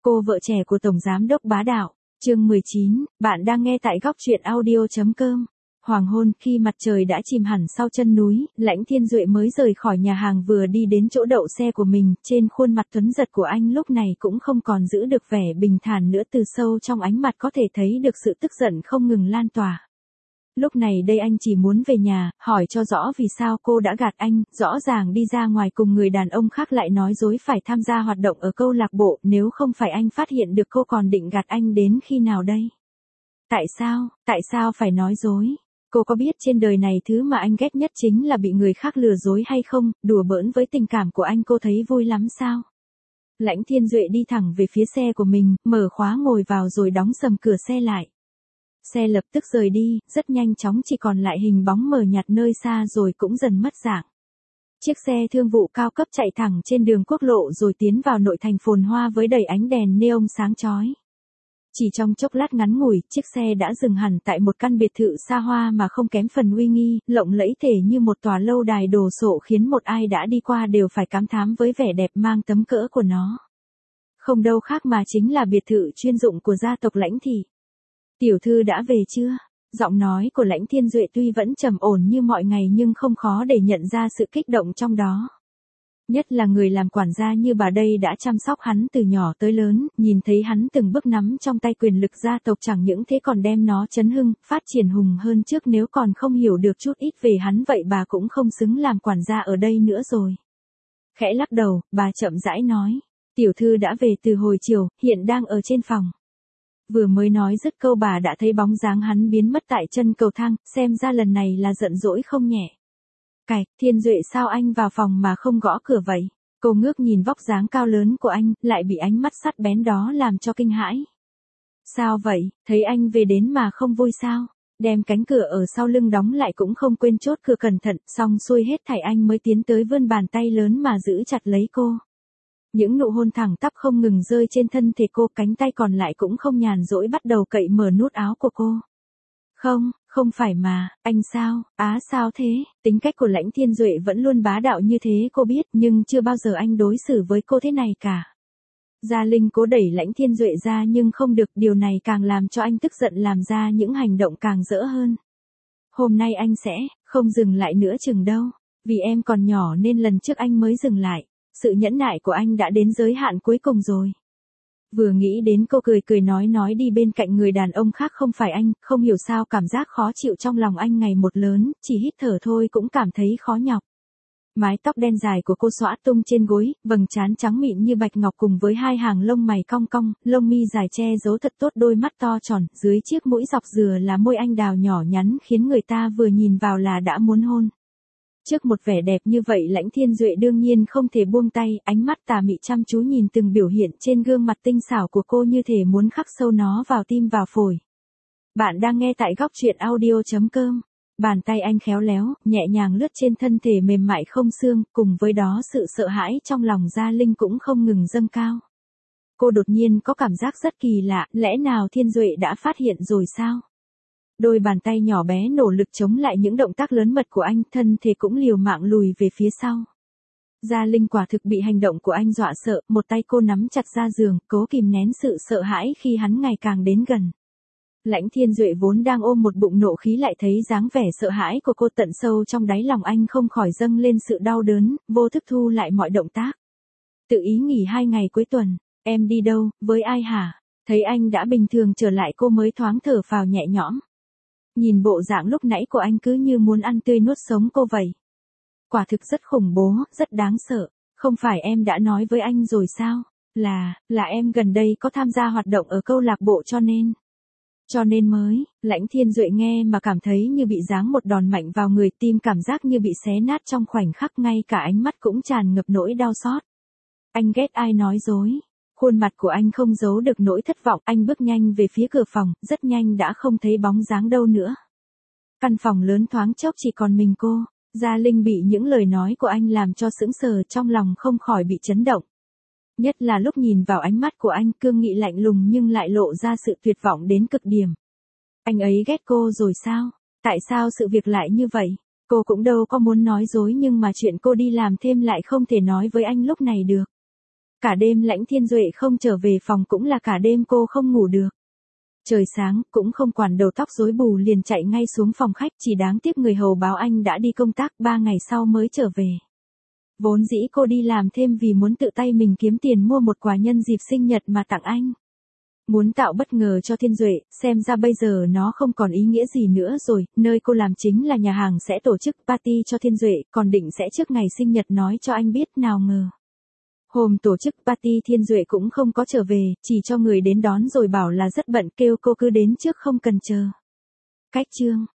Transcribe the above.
Cô vợ trẻ của Tổng Giám đốc bá đạo. Chương 19, bạn đang nghe tại góc truyện audio.com. Hoàng hôn, khi mặt trời đã chìm hẳn sau chân núi, Lãnh Thiên Duệ mới rời khỏi nhà hàng vừa đi đến chỗ đậu xe của mình, trên khuôn mặt tuấn giật của anh lúc này cũng không còn giữ được vẻ bình thản nữa, từ sâu trong ánh mặt có thể thấy được sự tức giận không ngừng lan tỏa. Lúc này đây anh chỉ muốn về nhà, hỏi cho rõ vì sao cô đã gạt anh, rõ ràng đi ra ngoài cùng người đàn ông khác lại nói dối phải tham gia hoạt động ở câu lạc bộ, nếu không phải anh phát hiện được cô còn định gạt anh đến khi nào đây? Tại sao phải nói dối? Cô có biết trên đời này thứ mà anh ghét nhất chính là bị người khác lừa dối hay không, đùa bỡn với tình cảm của anh cô thấy vui lắm sao? Lãnh Thiên Duệ đi thẳng về phía xe của mình, mở khóa ngồi vào rồi đóng sầm cửa xe lại. Xe lập tức rời đi, rất nhanh chóng chỉ còn lại hình bóng mờ nhạt nơi xa rồi cũng dần mất dạng. Chiếc xe thương vụ cao cấp chạy thẳng trên đường quốc lộ rồi tiến vào nội thành phồn hoa với đầy ánh đèn neon sáng chói. Chỉ trong chốc lát ngắn ngủi, chiếc xe đã dừng hẳn tại một căn biệt thự xa hoa mà không kém phần uy nghi, lộng lẫy thể như một tòa lâu đài đồ sộ khiến một ai đã đi qua đều phải cảm thán với vẻ đẹp mang tấm cỡ của nó. Không đâu khác mà chính là biệt thự chuyên dụng của gia tộc Lãnh Thị. Tiểu thư đã về chưa? Giọng nói của Lãnh Thiên Duệ tuy vẫn trầm ổn như mọi ngày nhưng không khó để nhận ra sự kích động trong đó. Nhất là người làm quản gia như bà đây đã chăm sóc hắn từ nhỏ tới lớn, nhìn thấy hắn từng bước nắm trong tay quyền lực gia tộc chẳng những thế còn đem nó chấn hưng, phát triển hùng hơn trước, nếu còn không hiểu được chút ít về hắn vậy bà cũng không xứng làm quản gia ở đây nữa rồi. Khẽ lắc đầu, bà chậm rãi nói, tiểu thư đã về từ hồi chiều, hiện đang ở trên phòng. Vừa mới nói dứt câu bà đã thấy bóng dáng hắn biến mất tại chân cầu thang, xem ra lần này là giận dỗi không nhẹ. Cạch, Thiên Duệ sao anh vào phòng mà không gõ cửa vậy? Cô ngước nhìn vóc dáng cao lớn của anh, lại bị ánh mắt sắc bén đó làm cho kinh hãi. Sao vậy, thấy anh về đến mà không vui sao? Đem cánh cửa ở sau lưng đóng lại cũng không quên chốt cửa cẩn thận, xong xuôi hết thảy anh mới tiến tới vươn bàn tay lớn mà giữ chặt lấy cô. Những nụ hôn thẳng tắp không ngừng rơi trên thân thể cô, cánh tay còn lại cũng không nhàn rỗi bắt đầu cậy mở nút áo của cô. Không phải mà, anh sao, sao thế, tính cách của Lãnh Thiên Duệ vẫn luôn bá đạo như thế cô biết, nhưng chưa bao giờ anh đối xử với cô thế này cả. Gia Linh cố đẩy Lãnh Thiên Duệ ra nhưng không được, điều này càng làm cho anh tức giận, làm ra những hành động càng dỡ hơn. Hôm nay anh sẽ không dừng lại nữa chừng đâu, vì em còn nhỏ nên lần trước anh mới dừng lại. Sự nhẫn nại của anh đã đến giới hạn cuối cùng rồi. Vừa nghĩ đến cô cười nói đi bên cạnh người đàn ông khác không phải anh, không hiểu sao cảm giác khó chịu trong lòng anh ngày một lớn, chỉ hít thở thôi cũng cảm thấy khó nhọc. Mái tóc đen dài của cô xõa tung trên gối, vầng trán trắng mịn như bạch ngọc cùng với hai hàng lông mày cong cong, lông mi dài che giấu thật tốt đôi mắt to tròn, dưới chiếc mũi dọc dừa là môi anh đào nhỏ nhắn khiến người ta vừa nhìn vào là đã muốn hôn. Trước một vẻ đẹp như vậy Lãnh Thiên Duệ đương nhiên không thể buông tay, ánh mắt tà mị chăm chú nhìn từng biểu hiện trên gương mặt tinh xảo của cô như thể muốn khắc sâu nó vào tim vào phổi. Bạn đang nghe tại góc truyện audio.com. Bàn tay anh khéo léo, nhẹ nhàng lướt trên thân thể mềm mại không xương, cùng với đó sự sợ hãi trong lòng Gia Linh cũng không ngừng dâng cao. Cô đột nhiên có cảm giác rất kỳ lạ, lẽ nào Thiên Duệ đã phát hiện rồi sao? Đôi bàn tay nhỏ bé nỗ lực chống lại những động tác lớn mật của anh, thân thể cũng liều mạng lùi về phía sau. Gia Linh quả thực bị hành động của anh dọa sợ, một tay cô nắm chặt ra giường, cố kìm nén sự sợ hãi khi hắn ngày càng đến gần. Lãnh Thiên Duệ vốn đang ôm một bụng nộ khí lại thấy dáng vẻ sợ hãi của cô, tận sâu trong đáy lòng anh không khỏi dâng lên sự đau đớn, vô thức thu lại mọi động tác. Tự ý nghỉ 2 ngày cuối tuần, em đi đâu, với ai hả? Thấy anh đã bình thường trở lại cô mới thoáng thở phào nhẹ nhõm. Nhìn bộ dạng lúc nãy của anh cứ như muốn ăn tươi nuốt sống cô vậy. Quả thực rất khủng bố, rất đáng sợ. Không phải em đã nói với anh rồi sao? Là em gần đây có tham gia hoạt động ở câu lạc bộ cho nên mới. Lãnh Thiên Duệ nghe mà cảm thấy như bị giáng một đòn mạnh vào người, tim cảm giác như bị xé nát trong khoảnh khắc, ngay cả ánh mắt cũng tràn ngập nỗi đau xót. Anh ghét ai nói dối? Khuôn mặt của anh không giấu được nỗi thất vọng, anh bước nhanh về phía cửa phòng, rất nhanh đã không thấy bóng dáng đâu nữa. Căn phòng lớn thoáng chốc chỉ còn mình cô. Gia Linh bị những lời nói của anh làm cho sững sờ, trong lòng không khỏi bị chấn động. Nhất là lúc nhìn vào ánh mắt của anh, cương nghị lạnh lùng nhưng lại lộ ra sự tuyệt vọng đến cực điểm. Anh ấy ghét cô rồi sao? Tại sao sự việc lại như vậy? Cô cũng đâu có muốn nói dối nhưng mà chuyện cô đi làm thêm lại không thể nói với anh lúc này được. Cả đêm Lãnh Thiên Duệ không trở về phòng cũng là cả đêm cô không ngủ được. Trời sáng, cũng không quản đầu tóc rối bù liền chạy ngay xuống phòng khách, chỉ đáng tiếc người hầu báo anh đã đi công tác 3 ngày sau mới trở về. Vốn dĩ cô đi làm thêm vì muốn tự tay mình kiếm tiền mua một quà nhân dịp sinh nhật mà tặng anh. Muốn tạo bất ngờ cho Thiên Duệ, xem ra bây giờ nó không còn ý nghĩa gì nữa rồi, nơi cô làm chính là nhà hàng sẽ tổ chức party cho Thiên Duệ, còn định sẽ trước ngày sinh nhật nói cho anh biết, nào ngờ. Hôm tổ chức party Thiên Duệ cũng không có trở về, chỉ cho người đến đón rồi bảo là rất bận, kêu cô cứ đến trước không cần chờ. Cách chương